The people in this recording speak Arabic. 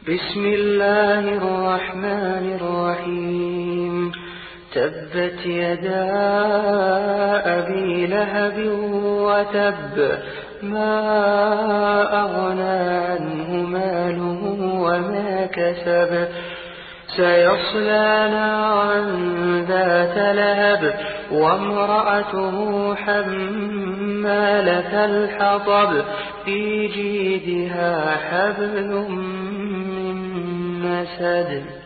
بسم الله الرحمن الرحيم تبت يدا أبي لهب وتب ما أغنى عنه ماله وما كسب سيصلى نارا ذات لهب وامرأته حمالة الحطب في جيدها حبل من مسد